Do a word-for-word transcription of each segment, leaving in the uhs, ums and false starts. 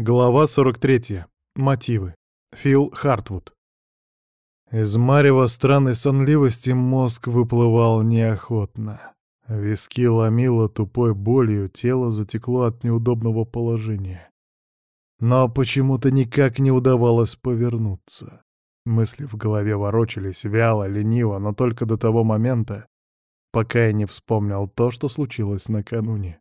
Глава сорок третья. Мотивы. Фил Хартвуд. Из марева странной сонливости мозг выплывал неохотно. Виски ломило тупой болью, тело затекло от неудобного положения. Но почему-то никак не удавалось повернуться. Мысли в голове ворочались вяло, лениво, но только до того момента, пока я не вспомнил то, что случилось накануне.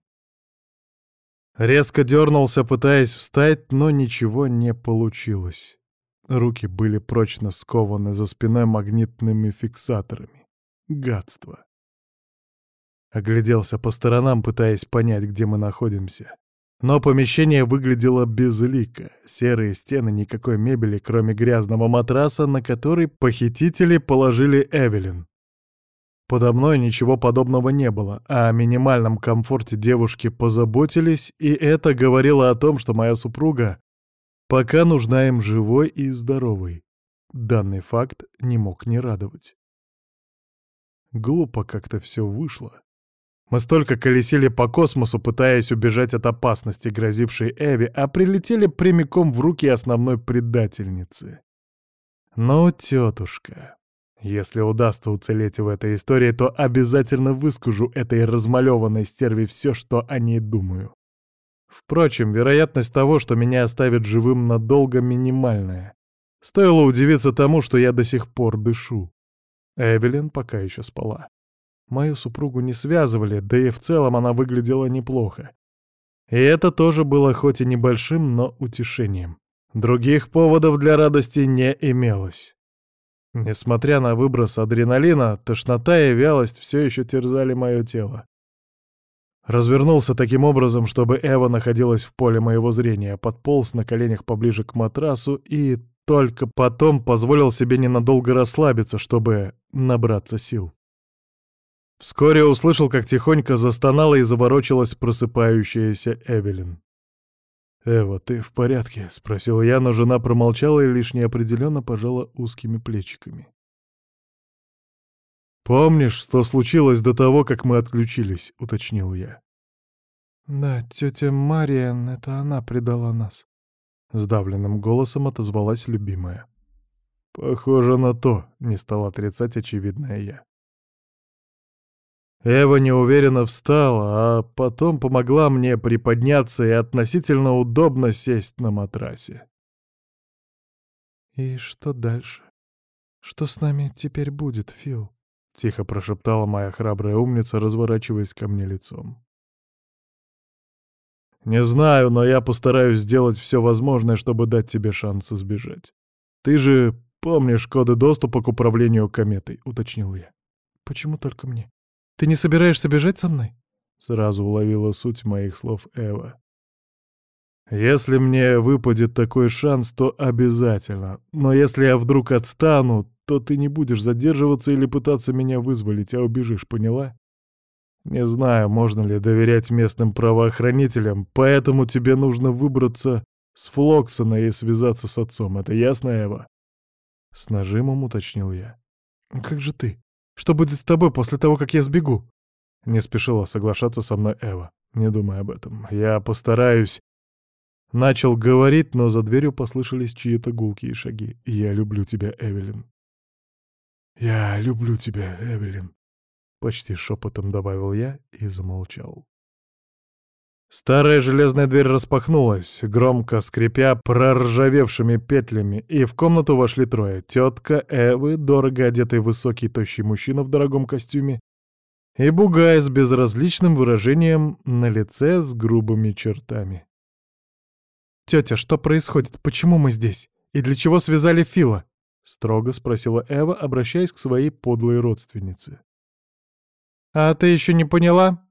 Резко дернулся, пытаясь встать, но ничего не получилось. Руки были прочно скованы за спиной магнитными фиксаторами. Гадство. Огляделся по сторонам, пытаясь понять, где мы находимся. Но помещение выглядело безлико. Серые стены, никакой мебели, кроме грязного матраса, на который похитители положили Эвелин. Подо мной ничего подобного не было, а о минимальном комфорте девушки позаботились, и это говорило о том, что моя супруга пока нужна им живой и здоровой. Данный факт не мог не радовать. Глупо как-то все вышло. Мы столько колесили по космосу, пытаясь убежать от опасности, грозившей Эви, а прилетели прямиком в руки основной предательницы. Ну, тетушка... Если удастся уцелеть в этой истории, то обязательно выскажу этой размалеванной стерве все, что о ней думаю. Впрочем, вероятность того, что меня оставят живым надолго, минимальная. Стоило удивиться тому, что я до сих пор дышу. Эвелин пока еще спала. Мою супругу не связывали, да и в целом она выглядела неплохо. И это тоже было хоть и небольшим, но утешением. Других поводов для радости не имелось. Несмотря на выброс адреналина, тошнота и вялость все еще терзали мое тело. Развернулся таким образом, чтобы Эва находилась в поле моего зрения, подполз на коленях поближе к матрасу и только потом позволил себе ненадолго расслабиться, чтобы набраться сил. Вскоре услышал, как тихонько застонала и заворочилась просыпающаяся Эвелин. «Эва, ты в порядке?» — спросил я, но жена промолчала и лишь неопределенно пожала узкими плечиками. «Помнишь, что случилось до того, как мы отключились?» — уточнил я. «Да, тетя Мариан, это она предала нас», — сдавленным голосом отозвалась любимая. «Похоже на то», — не стал отрицать очевидное я. Эва неуверенно встала, а потом помогла мне приподняться и относительно удобно сесть на матрасе. «И что дальше? Что с нами теперь будет, Фил?» — тихо прошептала моя храбрая умница, разворачиваясь ко мне лицом. «Не знаю, но я постараюсь сделать все возможное, чтобы дать тебе шанс избежать. Ты же помнишь коды доступа к управлению кометой», — уточнил я. «Почему только мне? Ты не собираешься бежать со мной?» Сразу уловила суть моих слов Эва. «Если мне выпадет такой шанс, то обязательно. Но если я вдруг отстану, то ты не будешь задерживаться или пытаться меня вызволить, а убежишь, поняла? Не знаю, можно ли доверять местным правоохранителям, поэтому тебе нужно выбраться с Флоксона и связаться с отцом. Это ясно, Эва?» С нажимом уточнил я. «Как же ты? Что будет с тобой после того, как я сбегу?» Не спешила соглашаться со мной Эва. «Не думай об этом. Я постараюсь...» Начал говорить, но за дверью послышались чьи-то гулкие шаги. «Я люблю тебя, Эвелин». «Я люблю тебя, Эвелин», — почти шепотом добавил я и замолчал. Старая железная дверь распахнулась, громко скрипя проржавевшими петлями, и в комнату вошли трое. Тетка Эвы, дорого одетый высокий тощий мужчина в дорогом костюме, и бугай с безразличным выражением на лице с грубыми чертами. «Тетя, что происходит? Почему мы здесь? И для чего связали Фила?» — строго спросила Эва, обращаясь к своей подлой родственнице. «А ты еще не поняла?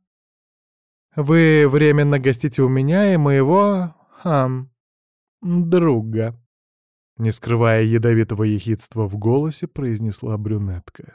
Вы временно гостите у меня и моего... хм... друга», — не скрывая ядовитого ехидства в голосе, произнесла брюнетка.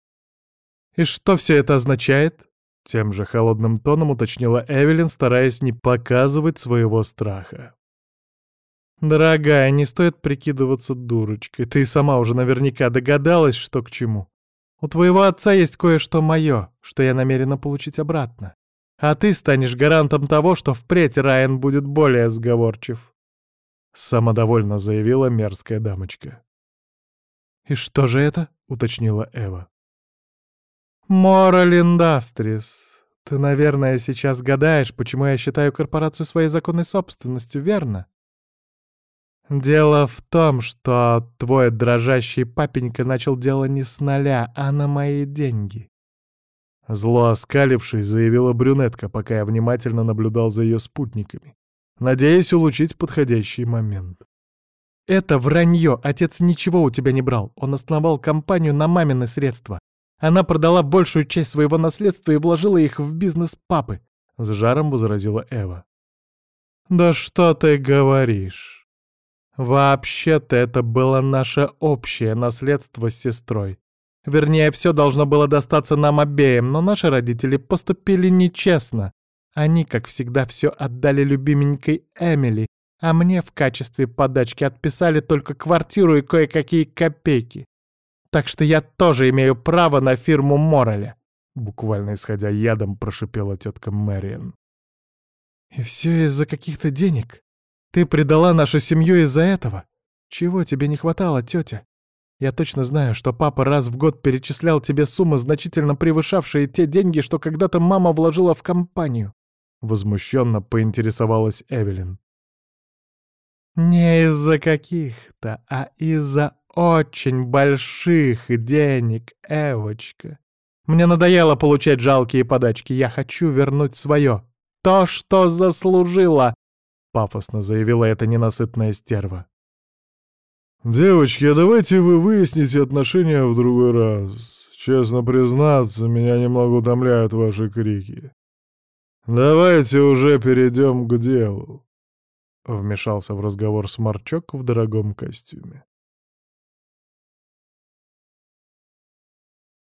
«И что все это означает?» — тем же холодным тоном уточнила Эвелин, стараясь не показывать своего страха. «Дорогая, не стоит прикидываться дурочкой. Ты сама уже наверняка догадалась, что к чему. У твоего отца есть кое-что мое, что я намерена получить обратно. А ты станешь гарантом того, что впредь Райан будет более сговорчив. — самодовольно заявила мерзкая дамочка. «И что же это?» — уточнила Эва. «Moral Industries. Ты, наверное, сейчас гадаешь, почему я считаю корпорацию своей законной собственностью, верно? Дело в том, что твой дрожащий папенька начал дело не с нуля, а на мои деньги». Зло оскалившись, заявила брюнетка, пока я внимательно наблюдал за ее спутниками, надеясь улучшить подходящий момент. «Это вранье. Отец ничего у тебя не брал. Он основал компанию на мамины средства. Она продала большую часть своего наследства и вложила их в бизнес папы», — с жаром возразила Эва. «Да что ты говоришь? Вообще-то это было наше общее наследство с сестрой. Вернее, все должно было достаться нам обеим, но наши родители поступили нечестно. Они, как всегда, все отдали любименькой Эмили, а мне в качестве подачки отписали только квартиру и кое-какие копейки. Так что я тоже имею право на фирму Мораля», — буквально исходя ядом прошипела тетка Мэриан. «И все из-за каких-то денег? Ты предала нашу семью из-за этого? Чего тебе не хватало, тетя? Я точно знаю, что папа раз в год перечислял тебе суммы, значительно превышавшие те деньги, что когда-то мама вложила в компанию», — возмущенно поинтересовалась Эвелин. «Не из-за каких-то, а из-за очень больших денег, Эвочка. Мне надоело получать жалкие подачки. Я хочу вернуть свое. То, что заслужила», — пафосно заявила эта ненасытная стерва. «Девочки, а давайте вы выясните отношения в другой раз. Честно признаться, меня немного утомляют ваши крики. Давайте уже перейдем к делу», — вмешался в разговор сморчок в дорогом костюме.